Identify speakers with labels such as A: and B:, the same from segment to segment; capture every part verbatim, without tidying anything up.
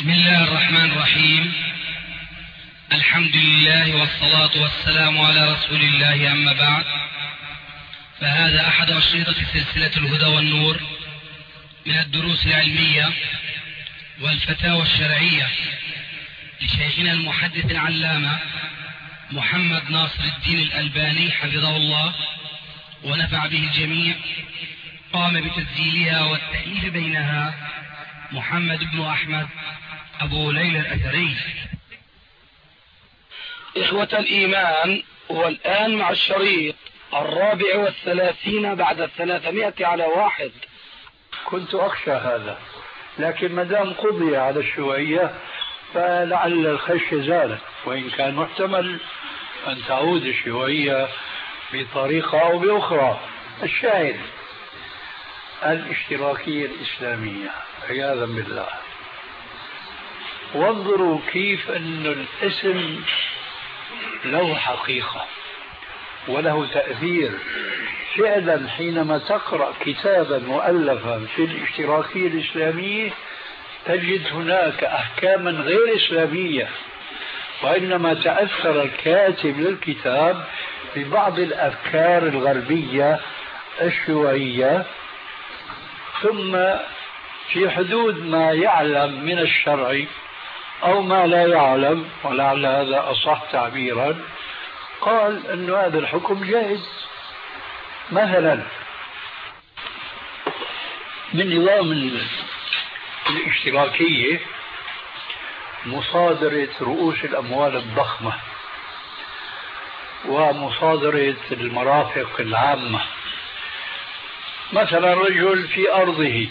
A: بسم الله الرحمن الرحيم. الحمد لله والصلاة والسلام على رسول الله، أما بعد، فهذا أحد أشرطة سلسلة الهدى والنور من الدروس العلمية والفتاوى الشرعية لشيخنا المحدث العلامة محمد ناصر الدين الألباني حفظه الله ونفع به الجميع. قام بتسجيلها والتأليف بينها محمد بن أحمد أبو ليلى الأثري.
B: إخوة الإيمان، والآن مع الشريط الرابع والثلاثين بعد الثلاثمائة على واحد.
C: كنت أخشى هذا، لكن ما دام قضي على الشيوعية فلعل الخشية زالت، وإن كان محتمل أن تعود الشيوعية بطريقة أو بأخرى. الشاهد الاشتراكية الإسلامية عياذا بالله. وانظروا كيف أن الاسم له حقيقة وله تأثير. فعلا حينما تقرأ كتابا مؤلفا في الاشتراكية الإسلامية تجد هناك أحكاما غير إسلامية، وإنما تأثر الكاتب للكتاب ببعض الأفكار الغربية الشيوعية، ثم في حدود ما يعلم من الشرع أو ما لا يعلم، ولعل هذا أصح تعبيرا، قال أن هذا الحكم جائز. مثلا من نظام الاشتراكية مصادرة رؤوس الأموال الضخمة ومصادرة المرافق العامة. مثلا رجل في أرضه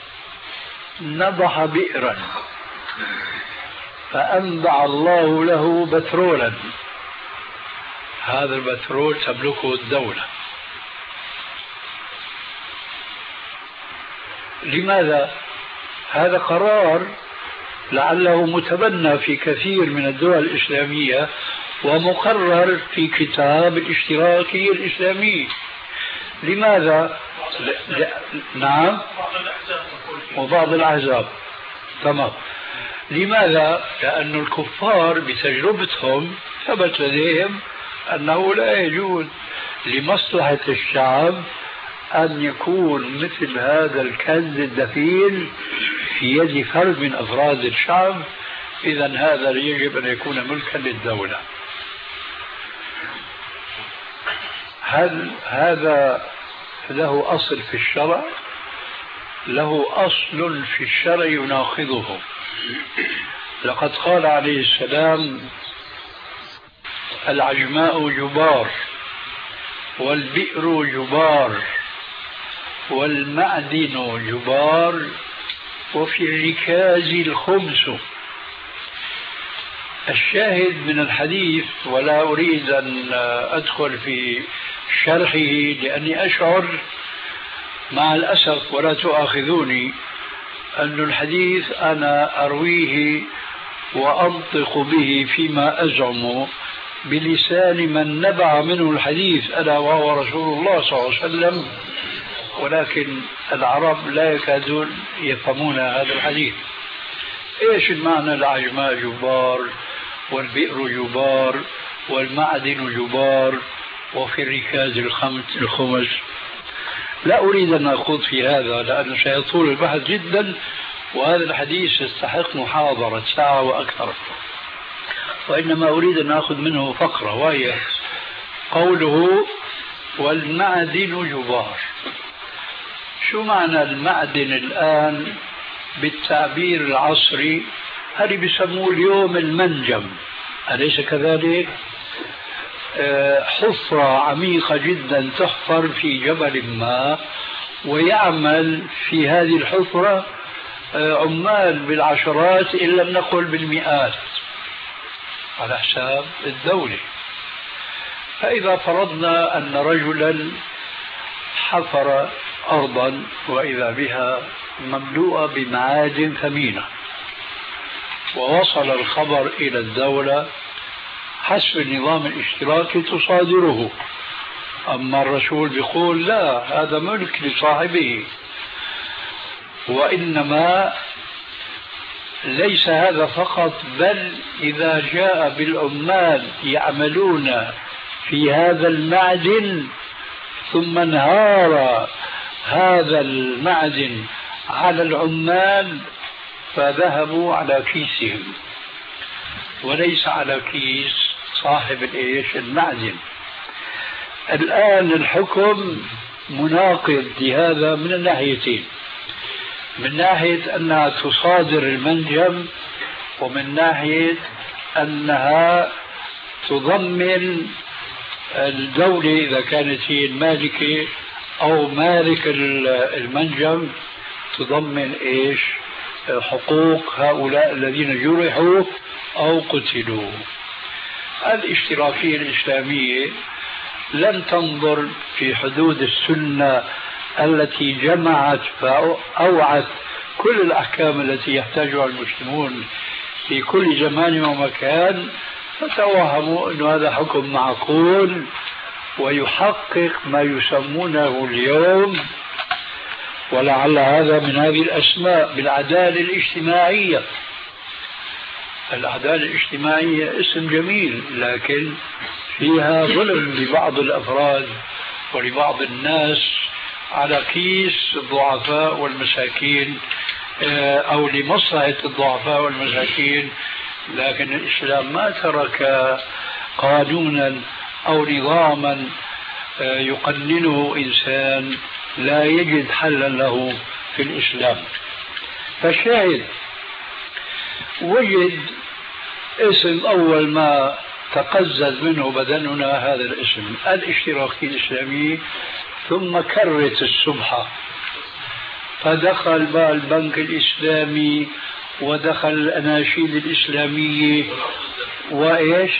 C: نضح بئرا فأنبع الله له بترولا، هذا البترول تملكه الدولة. لماذا؟ هذا قرار لعله متبنى في كثير من الدول الإسلامية ومقرر في كتاب الاشتراكية الإسلامية. لماذا؟ ل... ل... نعم، وبعض الأحزاب. تمام. لماذا؟ لأن الكفار بتجربتهم ثبت لديهم أنه لا يجوز لمصلحة الشعب أن يكون مثل هذا الكنز الدفين في يد فرد من أفراد الشعب، إذا هذا يجب أن يكون ملكا للدولة. هل هذا له أصل في الشرع؟ له أصل في الشرع يناقضه. لقد قال عليه السلام: العجماء جبار، والبئر جبار، والمعدن جبار، وفي الركاز الخمس. الشاهد من الحديث، ولا أريد أن أدخل في شرحه لأني أشعر مع الأسف، ولا تؤاخذوني، أن الحديث أنا أرويه وأنطق به فيما أزعم بلسان من نبع منه الحديث، ألا وهو رسول الله صلى الله عليه وسلم، ولكن العرب لا يكادون يفهمون هذا الحديث. إيش المعنى؟ العجماء جبار، والبئر جبار، والمعدن جبار، وفي الركاز الخمس. لا أريد أن أخوض في هذا لأنه سيطول البحث جدا، وهذا الحديث يستحق محاضرة ساعة وأكثر، وإنما أريد أن أخذ منه فقرة، وهي قوله: والمعدن جبار. شو معنى المعدن الآن بالتعبير العصري؟ هذه بيسموه اليوم المنجم، أليس كذلك؟ حفرة عميقة جدا تحفر في جبل ما، ويعمل في هذه الحفرة عمال بالعشرات إن لم نقل بالمئات على حساب الدولة. فإذا فرضنا أن رجلا حفر أرضا وإذا بها مملوءة بمعادن ثمينة، ووصل الخبر إلى الدولة، حسب النظام الاشتراكي تصادره. أما الرسول بيقول لا، هذا ملك لصاحبه، وإنما ليس هذا فقط، بل إذا جاء بالعمال يعملون في هذا المعدن ثم انهار هذا المعدن على العمال فذهبوا على كيسهم وليس على كيس صاحب الايش المعدن. الآن الحكم مناقض لهذا من الناحيتين، من ناحية أنها تصادر المنجم، ومن ناحية أنها تضمن الدولة إذا كانت هي المالكة أو مالك المنجم تضمن إيش حقوق هؤلاء الذين جرحوا أو قتلوا. الاشتراكية الإسلامية لم تنظر في حدود السنة التي جمعت فأوعت كل الأحكام التي يحتاجها المسلمون في كل زمان ومكان، فتوهموا أن هذا حكم معقول ويحقق ما يسمونه اليوم، ولعل هذا من هذه الأسماء، بالعدالة الاجتماعية. العدالة الاجتماعية اسم جميل، لكن فيها ظلم لبعض الأفراد ولبعض الناس على كيس الضعفاء والمساكين أو لمصلحة الضعفاء والمساكين. لكن الإسلام ما ترك قانونا أو نظاما يقننه إنسان لا يجد حلا له في الإسلام. فالشاهد وجد اسم أول ما تقزز منه بدننا هذا الاسم الاشتراكي الإسلامي، ثم كرت السبحة فدخل بقى البنك الإسلامي ودخل الأناشيد الإسلامية وإيش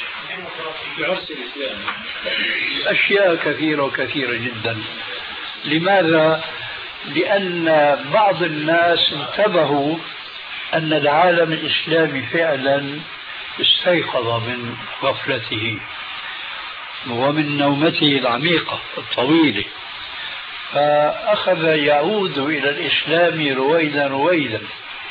C: أشياء كثيرة وكثيرة جدا. لماذا؟ لأن بعض الناس انتبهوا أن العالم الإسلامي فعلا استيقظ من غفلته ومن نومته العميقة الطويلة، فأخذ يعود إلى الإسلام رويدا رويدا.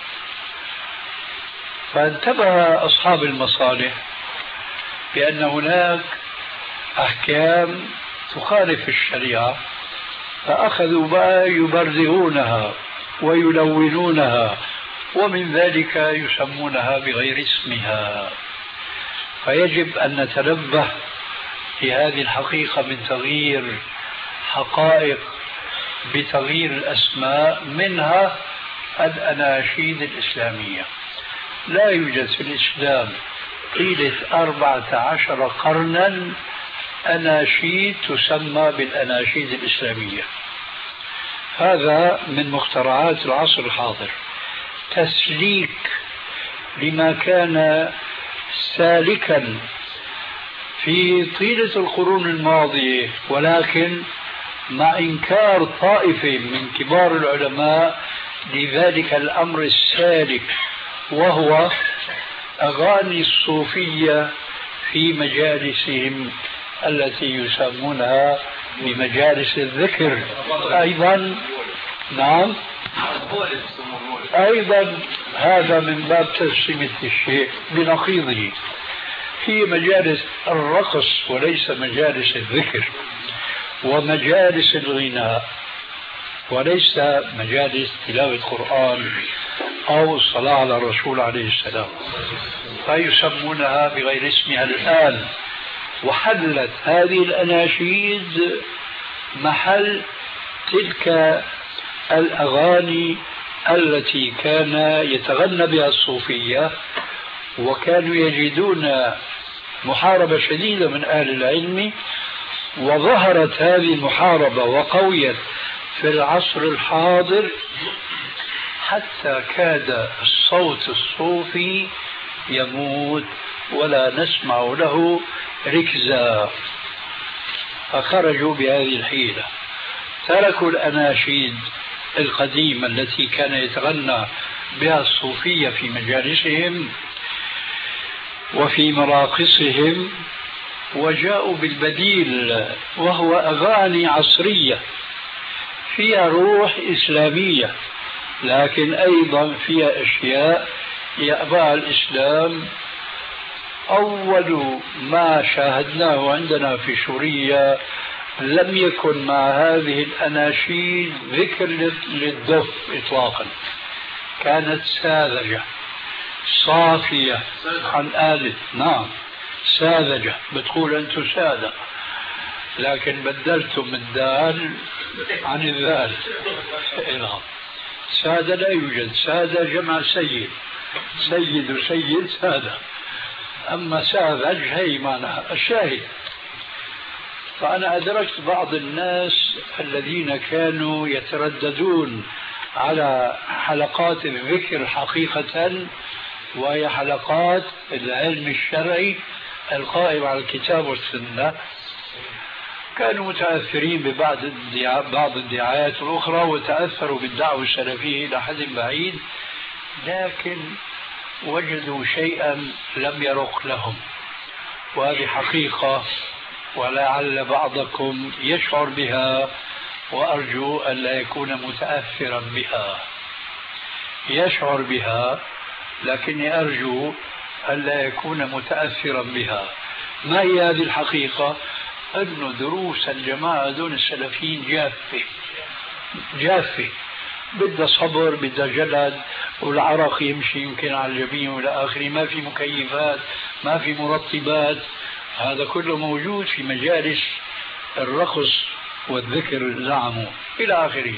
C: فانتبه أصحاب المصالح بأن هناك أحكام تخالف الشريعة، فأخذوا بقى يبرزغونها ويلونونها، ومن ذلك يسمونها بغير اسمها. فيجب أن نتنبه لهذه الحقيقة من تغيير حقائق بتغيير الأسماء، منها الأناشيد الإسلامية. لا يوجد في الإسلام طيلة أربعة عشر قرنا أناشيد تسمى بالأناشيد الإسلامية. هذا من مخترعات العصر الحاضر، تسليك لما كان سالكا في طيلة القرون الماضية، ولكن مع إنكار طائفة من كبار العلماء لذلك الأمر السالك، وهو أغاني الصوفية في مجالسهم التي يسمونها بمجالس الذكر. أيضا نعم أيضا هذا من باب تسمية الشيء بنقيضه، هي مجالس الرقص وليس مجالس الذكر، ومجالس الغناء وليس مجالس تلاوة القرآن أو الصلاة على الرسول عليه السلام، فيسمونها بغير اسمها الآن. وحلت هذه الأناشيد محل تلك الأغاني التي كان يتغنى بها الصوفية، وكانوا يجدون محاربة شديدة من أهل العلم، وظهرت هذه المحاربة وقويت في العصر الحاضر حتى كاد الصوت الصوفي يموت ولا نسمع له ركزا. فخرجوا بهذه الحيلة، تركوا الأناشيد القديمة التي كان يتغنى بها الصوفية في مجالسهم وفي مراقصهم، وجاءوا بالبديل، وهو أغاني عصرية فيها روح إسلامية، لكن أيضا فيها أشياء يأبى الإسلام. أول ما شاهدناه عندنا في سوريا لم يكن مع هذه الأناشيد ذكر للدف إطلاقا، كانت ساذجة صافية عن آلة. نعم ساذجة، بتقول أنتم سادة، لكن بدلتم الدال عن الذال. نعم سادة لا يوجد، سادة جمع سيد، سيد وسيد سادة، أما ساذج هي معناها الشاهد. فأنا أدركت بعض الناس الذين كانوا يترددون على حلقات الذكر حقيقة، وهي حلقات العلم الشرعي القائم على الكتاب والسنة، كانوا متأثرين ببعض بعض الدعايات الأخرى وتأثروا بالدعوة السلفية إلى حد بعيد، لكن وجدوا شيئا لم يرق لهم، وهذه حقيقة ولعل بعضكم يشعر بها، وأرجو أن لا يكون متأثرا بها. يشعر بها لكني أرجو أن لا يكون متأثرا بها. ما هي هذه الحقيقة؟ أن دروس الجماعة دون السلفيين جافة جافة، بدها صبر، بدها جلد، والعرق يمشي يمكن على الجبين والى اخره، ما في مكيفات، ما في مرطبات، هذا كله موجود في مجالس الرقص والذكر زعموا الى اخره.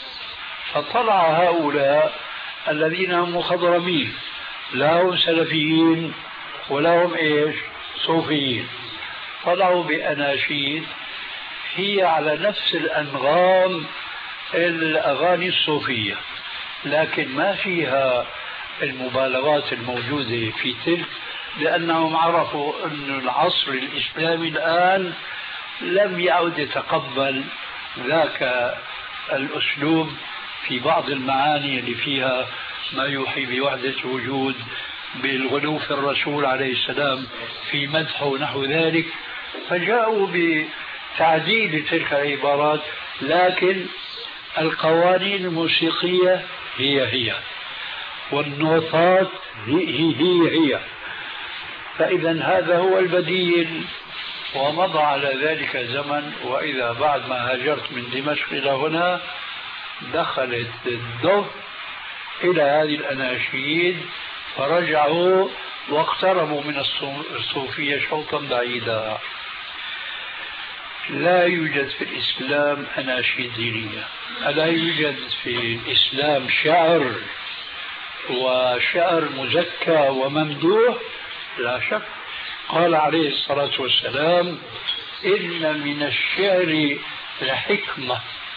C: فطلع هؤلاء الذين هم مخضرمين، لا هم سلفيين ولا هم ايش صوفيين، طلعوا بأناشيد هي على نفس الأنغام الأغاني الصوفية، لكن ما فيها المبالغات الموجودة في تلك، لأنهم عرفوا أن العصر الإسلامي الآن لم يعد يتقبل ذاك الأسلوب في بعض المعاني اللي فيها ما يوحي بوحدة وجود، بالغلو في الرسول عليه السلام في مدحه ونحو ذلك، فجاءوا بتعديل تلك العبارات، لكن القوانين الموسيقية هي هي والنوتات هي هي هي. فإذا هذا هو البديل، ومضى على ذلك زمن، وإذا بعد ما هاجرت من دمشق إلى هنا دخلت الدف إلى هذه الأناشيد، فرجعوا واقتربوا من الصوفية شوطا بعيدا. لا يوجد في الإسلام أناشيد دينية، لا يوجد في الإسلام شعر وشعر مزكى وممدوح، لا شك. قال عليه الصلاة والسلام: إن من الشعر لحكمة،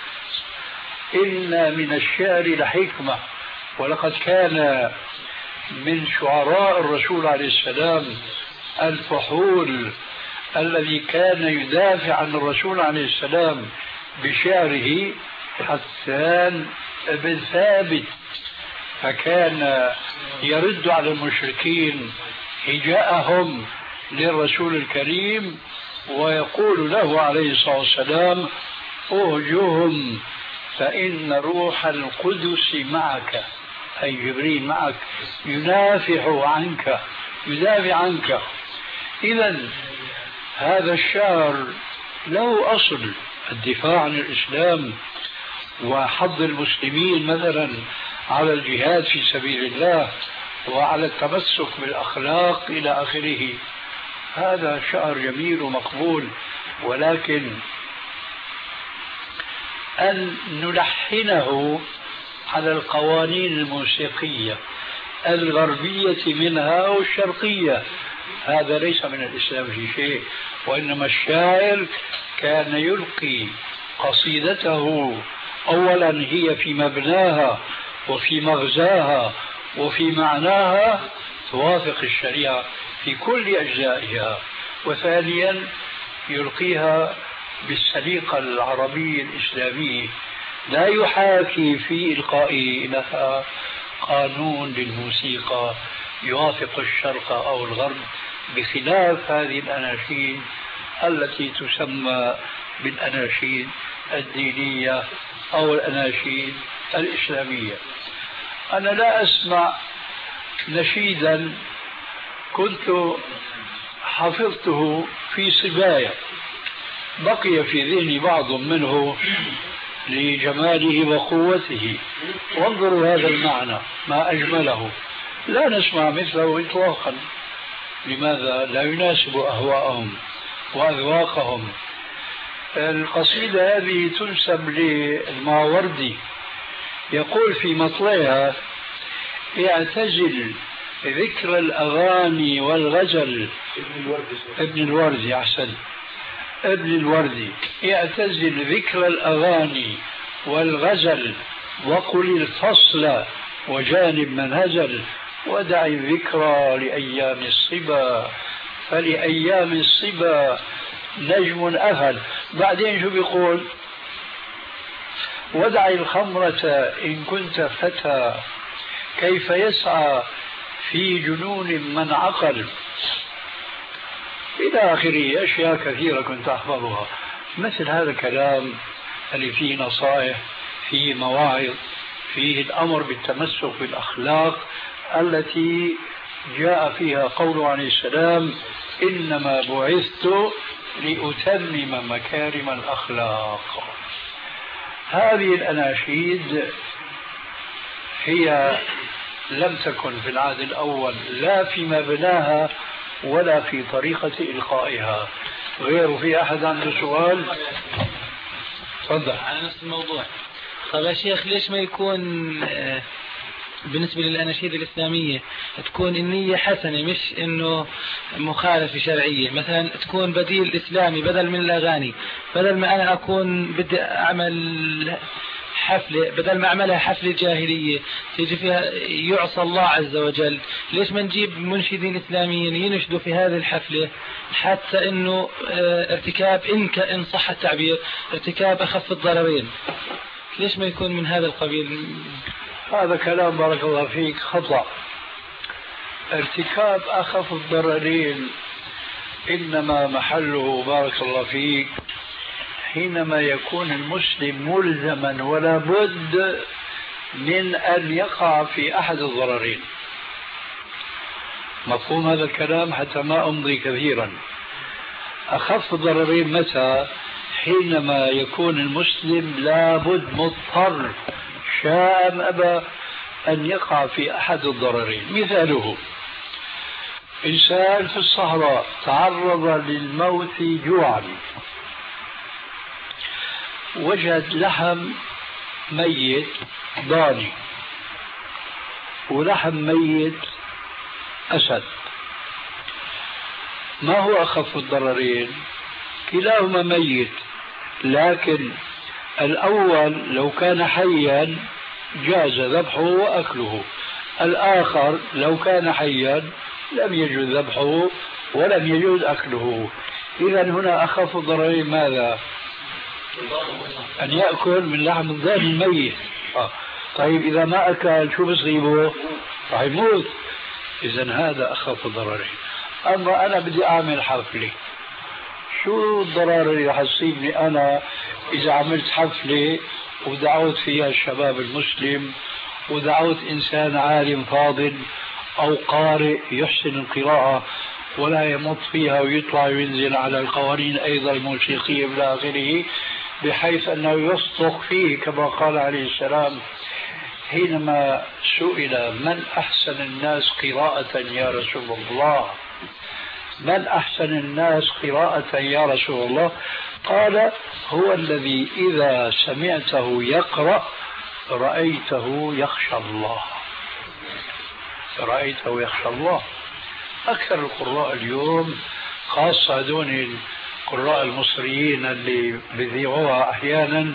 C: إن من الشعر لحكمة. ولقد كان من شعراء الرسول عليه السلام الفحول الذي كان يدافع عن الرسول عليه السلام بشعره حسان بن ثابت، فكان يرد على المشركين هجاءهم للرسول الكريم ويقول له عليه الصلاة والسلام: أهجهم فإن روح القدس معك، أي جبريل معك، ينافح عنك، يدافع عنك. إذا هذا الشعر له أصل، الدفاع عن الإسلام وحض المسلمين مثلا على الجهاد في سبيل الله وعلى التمسك بالأخلاق إلى آخره. هذا شعر جميل ومقبول، ولكن أن نلحنه على القوانين الموسيقية الغربية منها والشرقية، هذا ليس من الإسلام في شيء. وإنما الشاعر كان يلقي قصيدته أولا هي في مبناها وفي مغزاها وفي معناها توافق الشريعة في كل أجزائها، وثانيا يلقيها بالسليقة العربية الإسلامية، لا يحاكي في إلقائه لها قانون للموسيقى يوافق الشرق أو الغرب، بخلاف هذه الأناشيد التي تسمى بالأناشيد الدينية أو الأناشيد الإسلامية. أنا لا أسمع نشيدا كنت حفظته في صبايا، بقي في ذهني بعض منه لجماله وقوته. وانظروا هذا المعنى ما أجمله، لا نسمع مثله إطلاقا. لماذا؟ لا يناسب أهواءهم وأذواقهم. القصيدة هذه تنسب للماوردي، يقول في مطلعها: اعتزل ذكر الأغاني والغزل. ابن الوردي أحسن، ابن الوردي. اعتزل ذكر الأغاني والغزل وقل الفصل وجانب من هزل، ودع الذكرى لأيام الصبا فلأيام الصبا نجم أهل. بعدين شو بيقول؟ ودع الخمرة إن كنت فتى كيف يسعى في جنون من عقل، إلى آخره. أشياء كثيرة كنت أحفظها. مثل هذا الكلام اللي فيه نصائح، فيه مواعظ، فيه الأمر بالتمسك بالأخلاق التي جاء فيها قوله عليه السلام: إنما بعثت لأتمم مكارم الأخلاق. هذه الأناشيد هي لم تكن في العهد الأول لا في مبناها ولا في طريقة إلقائها. غير في أحد عنده سؤال؟ تفضل.
D: على نفس الموضوع. طيب يا شيخ، ليش ما يكون بالنسبة للأناشيد الإسلامية تكون النية حسنة، مش إنه مخالفة شرعية؟ مثلا تكون بديل إسلامي بدل من الأغاني، بدل ما أنا أكون بدي أعمل حفلة، بدل ما أعملها حفلة جاهلية تيجي فيها يعصى الله عز وجل، ليش ما نجيب منشدين إسلاميين ينشدوا في هذه الحفلة حتى إنه ارتكاب، إن إن صح التعبير، ارتكاب أخف الضررين؟ ليش ما يكون من هذا القبيل؟
C: هذا كلام بارك الله فيك خطأ. ارتكاب أخف الضررين إنما محله بارك الله فيك حينما يكون المسلم ملزما ولا بد من أن يقع في أحد الضررين. مفهوم هذا الكلام حتى ما أمضي كثيرا. أخف الضررين متى؟ حينما يكون المسلم لابد مضطر شاء أم أبى أن يقع في أحد الضررين. مثاله: إنسان في الصحراء تعرض للموت جوعا، وجد لحم ميت ضاني ولحم ميت أسد، ما هو أخف الضررين؟ كلاهما ميت، لكن الأول لو كان حيا جاز ذبحه وأكله، الآخر لو كان حيا لم يجوز ذبحه ولم يجوز أكله. إذا هنا أخف الضررين ماذا؟ أن يأكل من لحم الضاني الميت. آه. طيب إذا ما أكل شو بصيبه؟ راح يموت. إذا هذا أخف الضررين. أما أنا بدي أعمل حفلة، شو الضرر اللي راح تصيبني أنا إذا عملت حفلة ودعوت فيها الشباب المسلم ودعوت إنسان عالم فاضل أو قارئ يحسن القراءة ولا يمط فيها ويطلع وينزل على القوانين أيضا الموسيقية إلى آخره، بحيث أنه يصدق فيه كما قال عليه السلام حينما سئل: من أحسن الناس قراءة يا رسول الله؟ من أحسن الناس قراءة يا رسول الله؟ قال: هو الذي إذا سمعته يقرأ رأيته يخشى الله. رأيته يخشى الله. أكثر القراء اليوم، خاصة دون القراء المصريين اللي بذيعوها أحيانا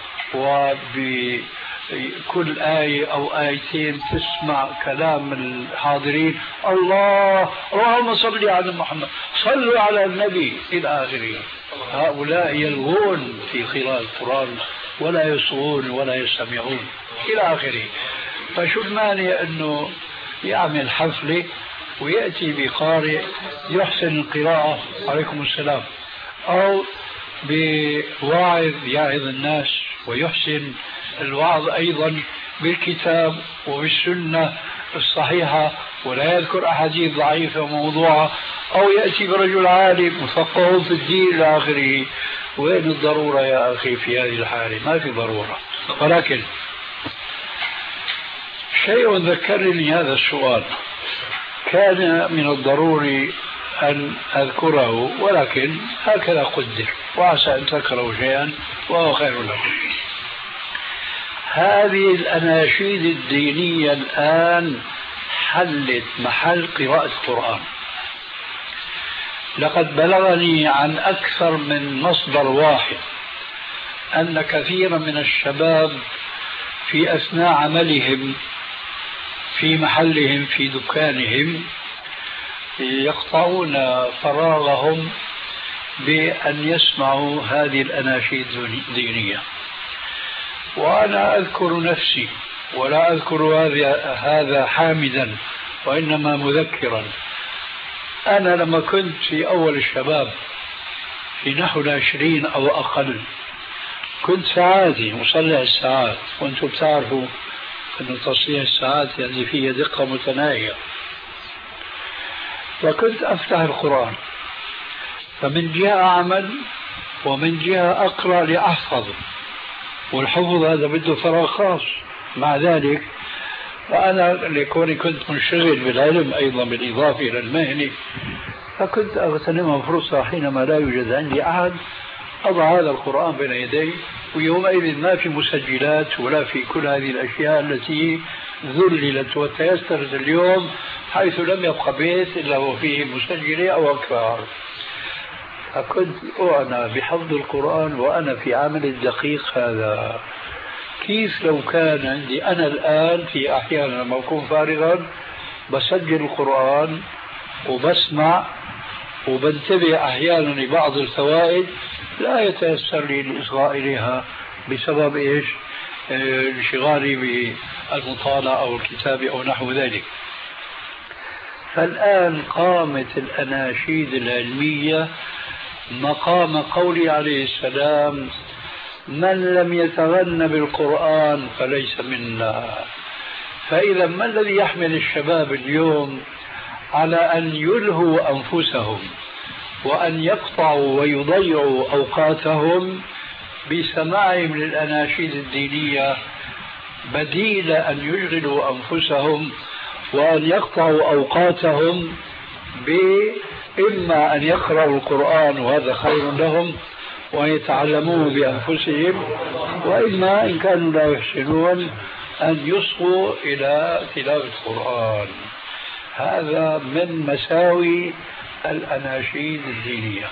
C: وبكل آية أو آيتين تسمع كلام الحاضرين: الله اللهم صل على محمد، صلوا على النبي إلى آخره. هؤلاء يلغون في قراءة القرآن ولا يصغون ولا يستمعون إلى آخره. فشو المانع أنه يعمل حفلة ويأتي بقارئ يحسن القراءة عليكم السلام، أو بواعظ يعظ الناس ويحسن الوعظ أيضا بالكتاب وبالسنة الصحيحة ولا يذكر أحاديث ضعيفة وموضوعة، أو يأتي برجل عالم مثقف في الدين إلى آخره. وين الضرورة يا أخي في هذه الحالة؟ ما في ضرورة. ولكن شيء ذكرني هذا السؤال، كان من الضروري أن أذكره، ولكن هكذا قدر، وعسى أن تكرهوا شيئا وهو خير لكم. هذه الأناشيد الدينية الآن حلت محل قراءة القرآن. لقد بلغني عن أكثر من مصدر واحد أن كثيرا من الشباب في أثناء عملهم في محلهم في دكانهم يقطعون فراغهم بأن يسمعوا هذه الأناشيد الدينية. وأنا أذكر نفسي ولا أذكر هذا حامدا وإنما مذكرا. أنا لما كنت في أول الشباب في نحو العشرين أو أقل كنت ساعاتي مصلح الساعات، وأنتم بتعرفوا أن تصليح الساعات يعني فيه دقة متناهية. فكنت أفتح القرآن، فمن جهة أعمل ومن جهة أقرأ لأحفظ، والحفظ هذا بده فراغ خاص. مع ذلك فأنا لكوني كنت منشغل بالعلم أيضا بالإضافة إلى المهنة، فكنت أغتنمها فرصة حينما لا يوجد عندي أحد أضع هذا القرآن بين يدي. ويومئذ ما في مسجلات ولا في كل هذه الأشياء التي ذللت وتيسرت اليوم، حيث لم يبقى بيت إلا وفيه مسجلة أو أكثر. فكنت أعنى بحفظ القرآن وأنا في عمل الدقيق هذا. كيف لو كان عندي أنا الآن في أحيانا لما أكون فارغا بسجل القرآن وبسمع وبنتبه أحيانا لبعض الفوائد لا يتيسر لي الإصغاء إليها بسبب إيش؟ انشغالي بالمطالعة أو الكتابة أو نحو ذلك. فالآن قامت الأناشيد العلمية مقام قولي عليه السلام: من لم يتغن بالقرآن فليس منا. فإذا ما الذي يحمل الشباب اليوم على أن يلهوا أنفسهم وأن يقطعوا ويضيعوا أوقاتهم بسماعهم للأناشيد الدينية، بديل أن يشغلوا أنفسهم وأن يقطعوا أوقاتهم بإما أن يقرأوا القرآن وهذا خير لهم ويتعلموه بأنفسهم، وإما إن كانوا لا يحسنون أن يصغوا إلى تلاوة القرآن. هذا من مساوي الأناشيد الدينية.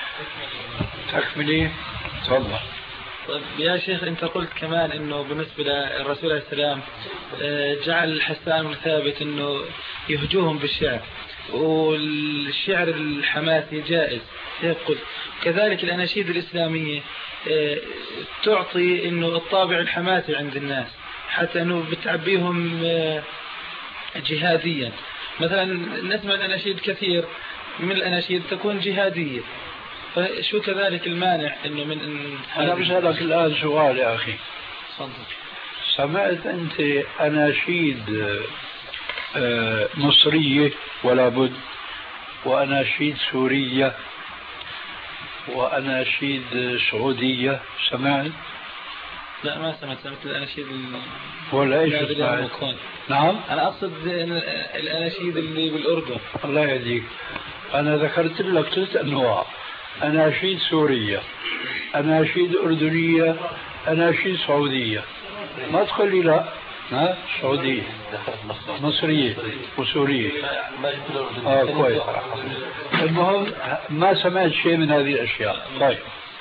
C: تكملي تفضل.
D: طيب يا شيخ، أنت قلت كمان أنه بالنسبة للرسول عليه السلام جعل حسان وثابت أنه يهجوهم بالشعر، والشعر الحماسي جائز يقول. كذلك الأناشيد الإسلامية تعطي أنه الطابع الحماسي عند الناس، حتى أنه بتعبيهم جهاديا. مثلا نسمع الأناشيد كثير من الأناشيد تكون جهادية، فشو كذلك المانع أنه من إن
C: أنا بسألك الآن سؤال يا أخي.
D: صدق.
C: سمعت أنت أناشيد مصرية ولا بد، وأناشيد سورية، وأناشيد سعودية؟ سمعت؟
D: لا ما سمعت. سمعت الأناشيد
C: ولا إيش سمعت؟ نعم
D: أنا أقصد الأناشيد اللي بالأردن.
C: الله يهديك، أنا ذكرت لك ثلاث أنواع: أناشيد سورية، أناشيد أردنية، أناشيد سعودية. ما تقول لي لا. ها سعودية مصرية وسورية. آه كويس. المهم ما سمعت شيء من هذه الأشياء. طيب،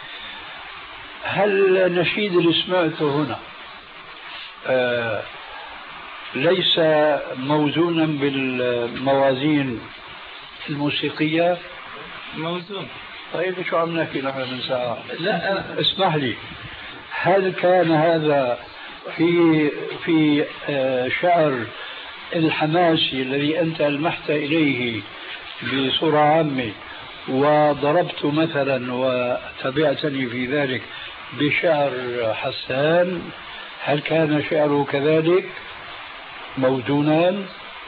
C: هل النشيد اللي سمعته هنا آه ليس موزونا بالموازين الموسيقية؟
D: موزون.
C: طيب شو عم نحكي نحن من ساعة؟
D: لا أنا...
C: اسمح لي، هل كان هذا في في شعر الحماسي الذي أنت ألمحت إليه بصورة عامة وضربت مثلا وتبعتني في ذلك بشعر حسان، هل كان شعره كذلك موزونا؟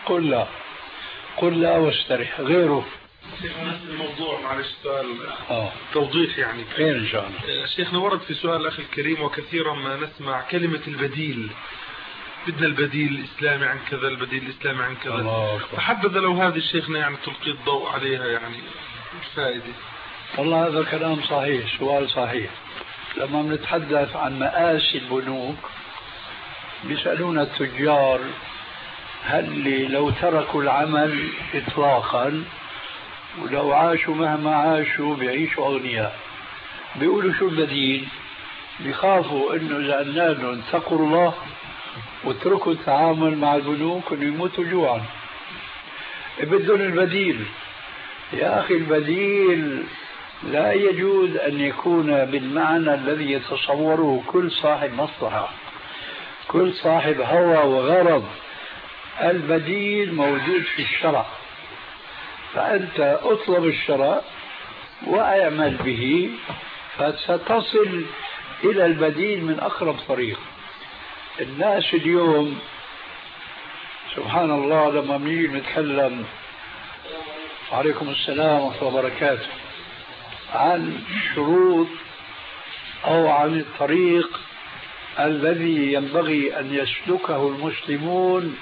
C: قل لا قل لا واستريح. غيره
E: نفس الموضوع، معلش سؤال
C: آه.
E: توضيح يعني.
C: خير إن شاء الله.
E: شيخنا ورد في سؤال الأخ الكريم وكثيرا ما نسمع كلمة البديل، بدنا البديل الإسلامي عن كذا، البديل الإسلامي عن كذا، فحبذا لو هذه الشيخنا يعني تلقي الضوء عليها يعني الفائدة.
C: والله هذا كلام صحيح، سؤال صحيح. لما بنتحدث عن مآسي البنوك بيسألون التجار هل لو تركوا العمل إطلاقا ولو عاشوا مهما عاشوا بيعيشوا أغنياء، بيقولوا شو البديل؟ بيخافوا إنه إذا قلنا لهم اتقوا الله واتركوا التعامل مع البنوك إنه يموتوا جوعا. بدهم البديل. يا أخي البديل لا يجوز أن يكون بالمعنى الذي يتصوره كل صاحب مصلحة، كل صاحب هوى وغرض. البديل موجود في الشرع، فأنت اطلب الشرع واعمل به فستصل إلى البديل من أقرب طريق. الناس اليوم سبحان الله لما بنيجي نتكلم عليكم السلام ورحمة الله وبركاته عن شروط أو عن الطريق الذي ينبغي أن يسلكه المسلمون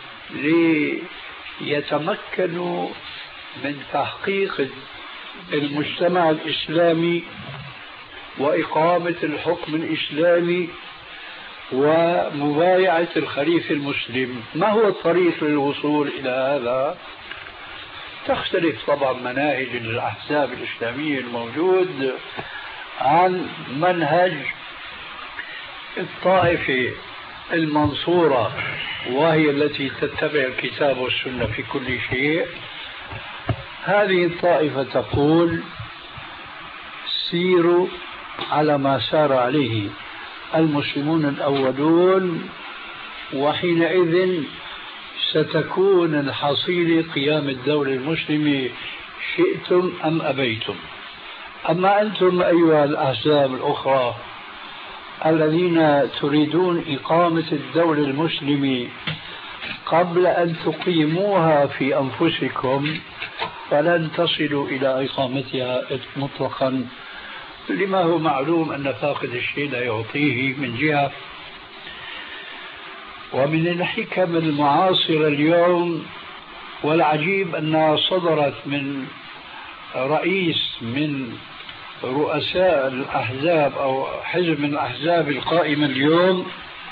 C: ليتمكنوا من تحقيق المجتمع الإسلامي وإقامة الحكم الإسلامي ومبايعة الخليفة المسلم، ما هو الطريق للوصول إلى هذا؟ تختلف طبعا مناهج الأحزاب الإسلامية الموجود عن منهج الطائفة المنصورة وهي التي تتبع الكتاب والسنة في كل شيء. هذه الطائفة تقول سيروا على ما سار عليه المسلمون الأولون وحينئذ ستكون الحصيلة قيام الدولة المسلمة شئتم أم أبيتم. أما أنتم أيها الأحزاب الأخرى الذين تريدون إقامة الدولة المسلمة قبل أن تقيموها في أنفسكم فلن تصلوا إلى إقامتها مطلقا، لما هو معلوم أن فاقد الشيء لا يعطيه من جهة. ومن الحكم المعاصرة اليوم والعجيب أنها صدرت من رئيس من رؤساء الأحزاب أو حزب من الأحزاب القائمة اليوم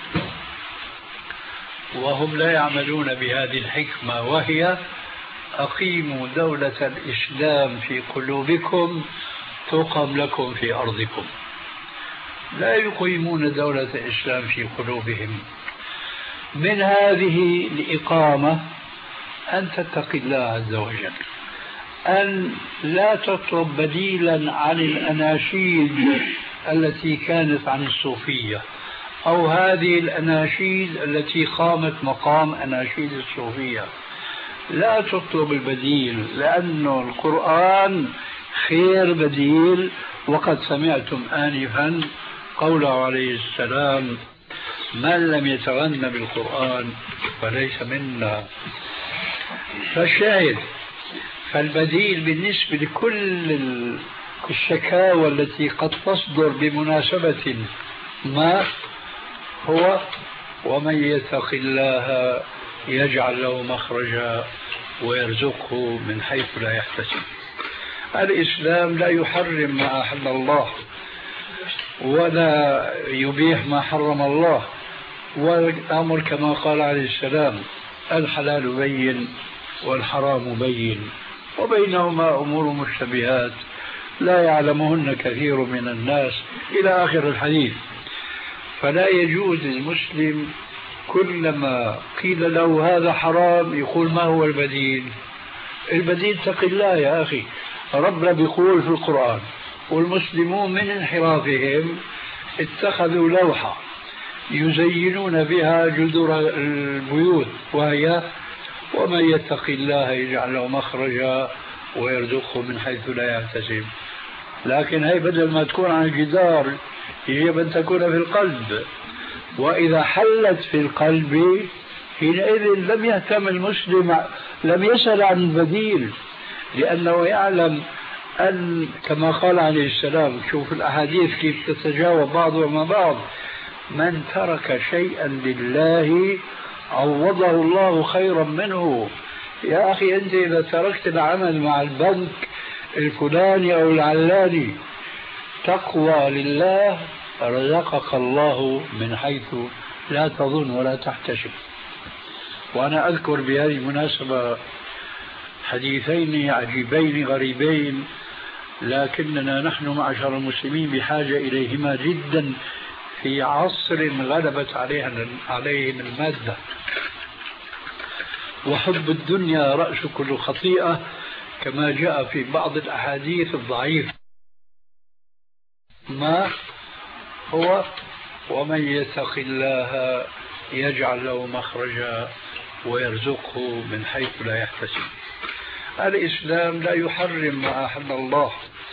C: وهم لا يعملون بهذه الحكمة، وهي أقيموا دولة الإسلام في قلوبكم تقم لكم في أرضكم. لا يقيمون دولة الإسلام في قلوبهم. من هذه الإقامة أن تتقي الله عز وجل، أن لا تطلب بديلا عن الأناشيد التي كانت عن الصوفية أو هذه الأناشيد التي قامت مقام أناشيد الصوفية. لا تطلب البديل، لأن القرآن خير بديل. وقد سمعتم آنفا قوله عليه السلام من لم يتغنى بالقرآن فليس منا. فالشاهد فالبديل بالنسبة لكل الشكاوى التي قد تصدر بمناسبة ما هو ومن يتق الله يجعل له مخرجا ويرزقه من حيث لا يحتسب. الإسلام لا يحرم ما أحل الله ولا يبيح ما حرم الله، والأمر كما قال عليه السلام الحلال بين والحرام بين وبينهما أمور مشتبهات لا يعلمهن كثير من الناس إلى آخر الحديث. فلا يجوز للمسلم كلما قيل له هذا حرام يقول ما هو البديل؟ البديل اتق الله يا أخي. ربنا بيقول في القرآن والمسلمون من انحرافهم اتخذوا لوحة يزينون بها جدر البيوت وهي ومن يتق الله يجعل له مخرجا ويرزقه من حيث لا يحتسب. لكن هي بدل ما تكون عن الجدار يجب أن تكون في القلب، وإذا حلت في القلب حينئذ لم يهتم المسلم، لم يسأل عن البديل، لأنه يعلم أن كما قال عليه السلام، شوف الأحاديث كيف تتجاوب بعضها مع بعض، من ترك شيئا لله عوضه الله خيرا منه. يا أخي أنت إذا تركت العمل مع البنك الفلاني أو العلاني تقوى لله رزقك الله من حيث لا تظن ولا تحتسب. وأنا أذكر بهذه المناسبة حديثين عجيبين غريبين، لكننا نحن معشر المسلمين بحاجة إليهما جدا في عصر غلبت عليها عليهم المادة. وحب الدنيا رأس كل خطيئة، كما جاء في بعض الأحاديث الضعيفة. ما هو ومن يتق الله يجعل له مخرجا ويرزقه من حيث لا يحتسب. الإسلام لا يحرم ما أحل الله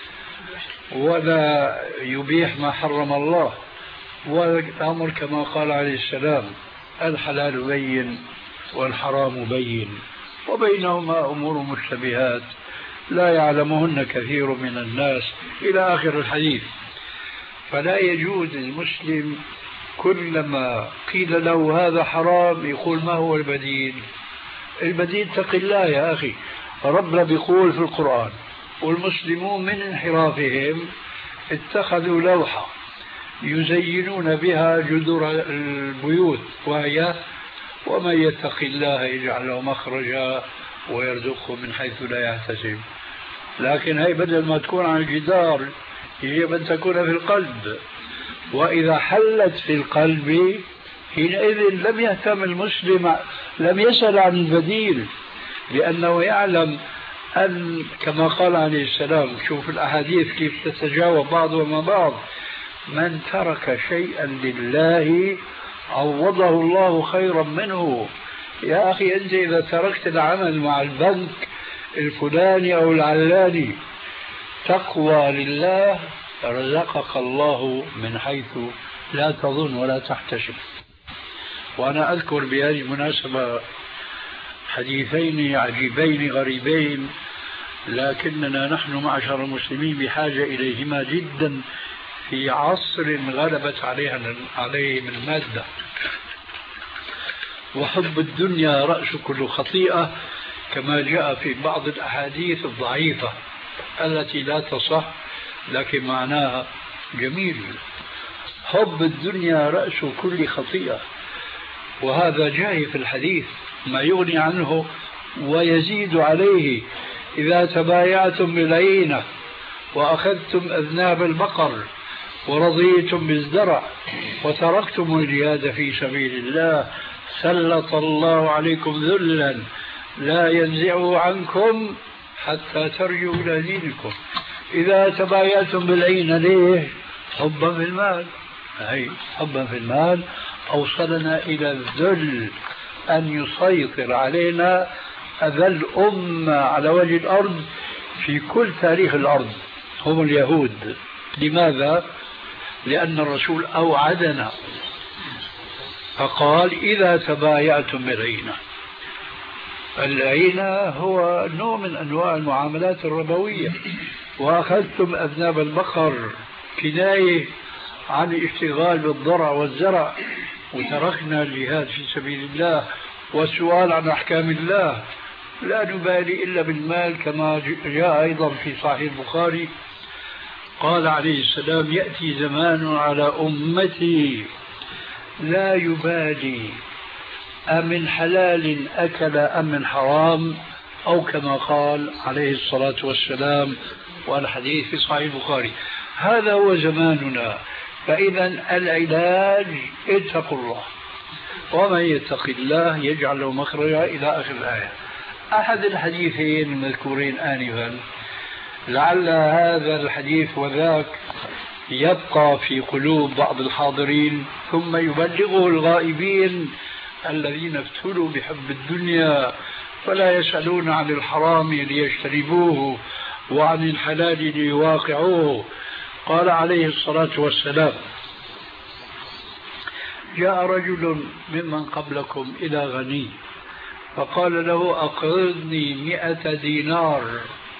C: ولا يبيح ما حرم الله، والأمر كما قال عليه السلام الحلال بين والحرام بين وبينهما أمور مشتبهات لا يعلمهن كثير من الناس إلى آخر الحديث. فلا يجوز للمسلم كلما قيل له هذا حرام يقول ما هو البديل؟ البديل اتق الله يا أخي. ربنا بيقول في القرآن والمسلمون من انحرافهم اتخذوا لوحة يزينون بها جدر البيوت، وهي ومن يتق الله يجعل له مخرجا ويرزقه من حيث لا يحتسب. لكن هي بدل ما تكون على الجدار يجب أن تكون في القلب، وإذا حلت في القلب حينئذ لم يهتم المسلم، لم يسأل عن البديل، لأنه يعلم أن كما قال عليه السلام، شوف الأحاديث كيف تتجاوب بعضها مع بعض، من ترك شيئا لله عوضه الله خيرا منه. يا أخي أنت إذا تركت العمل مع البنك الفلاني أو العلاني تقوى لله رزقك الله من حيث لا تظن ولا تحتسب. وأنا أذكر بهذه المناسبة حديثين عجيبين غريبين، لكننا نحن معشر المسلمين بحاجة إليهما جدا في عصر غلبت عليها عليهم المادة. وحب الدنيا رأس كل خطيئة، كما جاء في بعض الأحاديث الضعيفة التي لا تصح لكن معناها جميل. حب الدنيا رأس كل خطيئة، وهذا جاء في الحديث ما يغني عنه ويزيد عليه. إذا تبايعتم بالعينة وأخذتم أذناب البقر ورضيتم بالزرع وتركتم الجهاد في سبيل الله سلط الله عليكم ذلا لا ينزعه عنكم حتى ترجعوا إلى دينكم. إذا تبايعتم بالعينة ليه؟ حبا في المال. أي حبا في المال أوصلنا إلى الذل، أن يسيطر علينا أذل أمة على وجه الأرض في كل تاريخ الأرض هم اليهود. لماذا؟ لأن الرسول أوعدنا فقال إذا تبايعتم بالعينة. العينة هو نوع من أنواع المعاملات الربوية. وأخذتم أذناب البقر كناية عن الاشتغال بالضرع والزرع، وتركنا الجهاد في سبيل الله والسؤال عن أحكام الله. لا نبالي إلا بالمال، كما جاء أيضا في صحيح البخاري قال عليه السلام يأتي زمان على أمتي لا يبالي أمن حلال أكل أم من حرام، أو كما قال عليه الصلاة والسلام، والحديث في صحيح البخاري. هذا هو زماننا. فإذا العلاج اتقوا الله، ومن يتق الله يجعل له مخرجا إلى آخر الآية. أحد الحديثين المذكورين آنفا لعل هذا الحديث وذاك يبقى في قلوب بعض الحاضرين ثم يبلغه الغائبين الذين ابتلوا بحب الدنيا فلا يسألون عن الحرام ليجتنبوه وعن الحلال ليواقعوه. قال عليه الصلاة والسلام جاء رجل ممن قبلكم إلى غني فقال له أقرضني مئة دينار،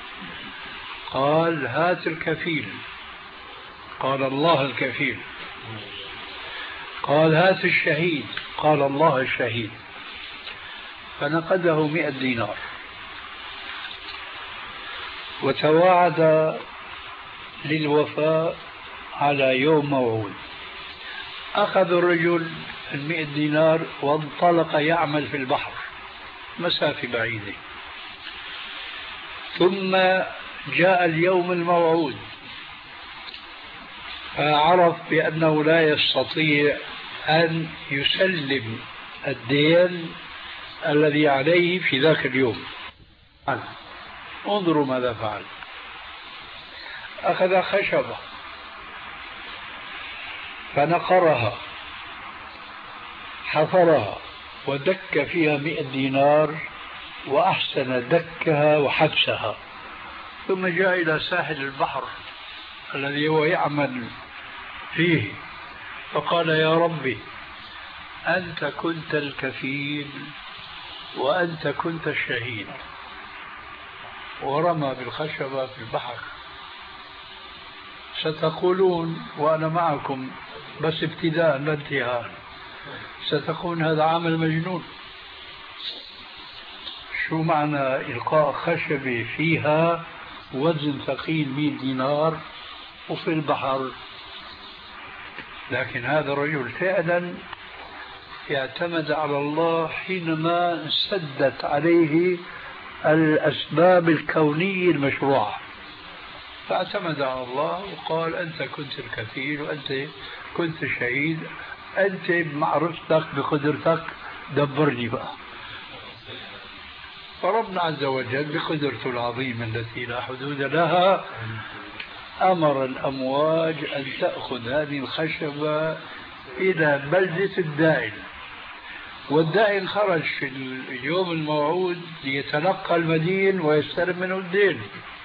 C: قال هات الكفيل، قال الله الكفيل. قال هات الشهيد، قال الله الشهيد. فنقده مئة دينار وتواعد للوفاء على يوم موعود. أخذ الرجل المئة دينار وانطلق يعمل في البحر مسافة بعيدة، ثم جاء اليوم الموعود فعرف بأنه لا يستطيع أن يسلم الدين الذي عليه في ذاك اليوم. انظروا ماذا فعل. أخذ خشبة فنقرها، حفرها ودك فيها مئة دينار وأحسن دكها وحبسها، ثم جاء إلى ساحل البحر الذي هو يعمل فيه فقال يا ربي أنت كنت الكفيل وأنت كنت الشهيد، ورمى بالخشبة في البحر. ستقولون وأنا معكم بس ابتداء لا انتهاء، ستقول هذا عمل مجنون. شو معنى إلقاء خشبة فيها وزن ثقيل مئة دينار وفي البحر؟ لكن هذا الرجل فعلا اعتمد على الله حينما سدت عليه الأسباب الكونية المشروعة، فاعتمد على الله وقال أنت كنت الكفيل وأنت كنت الشهيد، أنت بمعرفتك بقدرتك دبرني بقى. فربنا عز وجل بقدرته العظيمة التي لا حدود لها أمر الأمواج أن تأخذ هذه الخشبة إلى بلدة الدائن، والدائن خرج في اليوم الموعود ليتلقى المدين ويستلم منه الدين،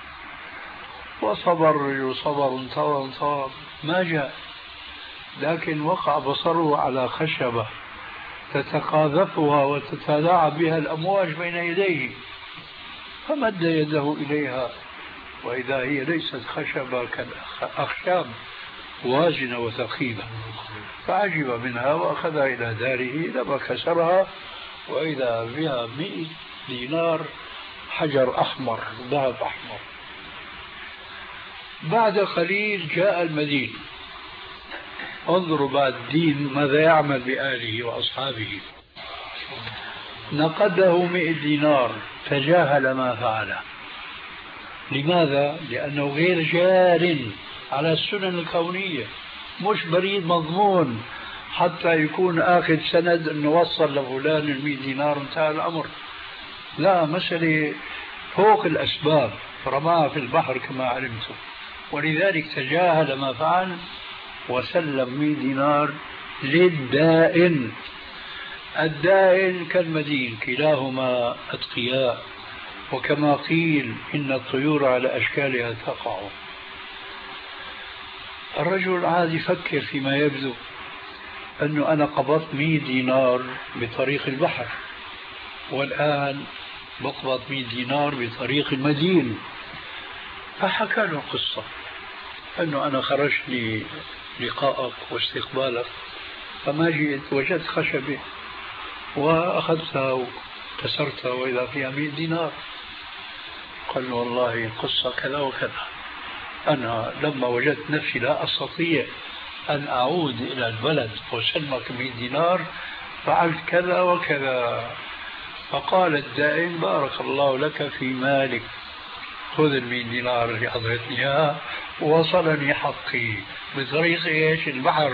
C: وصبر الرجل صبر طوى طوى ما جاء، لكن وقع بصره على خشبة تتقاذفها وتتلاعب بها الأمواج بين يديه، فمد يده إليها وإذا هي ليست خشبة كالأخشاب وازنة وثقيلة، فعجب منها وأخذها إلى داره لما كسرها وإذا بها مئة دينار حجر أحمر ذهب أحمر. بعد قليل جاء المدين. انظروا بعد الدين ماذا يعمل بآله وأصحابه. نقده مئة دينار تجاهل ما فعله. لماذا؟ لأنه غير جار على السنن الكونية، مش بريد مضمون حتى يكون آخذ سند أنه وصل لفلان المئة دينار انتهى الأمر. لا، مسألة فوق الأسباب، رماها في البحر كما علمتم، ولذلك تجاهل ما فعل وسلم مئة دينار للدائن. الدائن كالمدين كلاهما أتقياء، وكما قيل إن الطيور على أشكالها تقع. الرجل عاد يفكر فيما يبدو أنه أنا قبضت مئة دينار بطريق البحر، والآن بقبض مئة دينار بطريق المدين. فحكى له قصة أنه أنا خرجت للقائك واستقبالك، فما جئت وجدت خشبة وأخذتها وكسرتها وإذا فيها مئة دينار. قال له والله القصة كذا وكذا، أنا لما وجدت نفسي لا أستطيع أن أعود إلى البلد وسلمك مئة دينار فعلت كذا وكذا. فقال الدائن بارك الله لك في مالك، خذ المئة دينار اللي أعطيتني إياها ووصلني حقي بطريق إيش؟ البحر.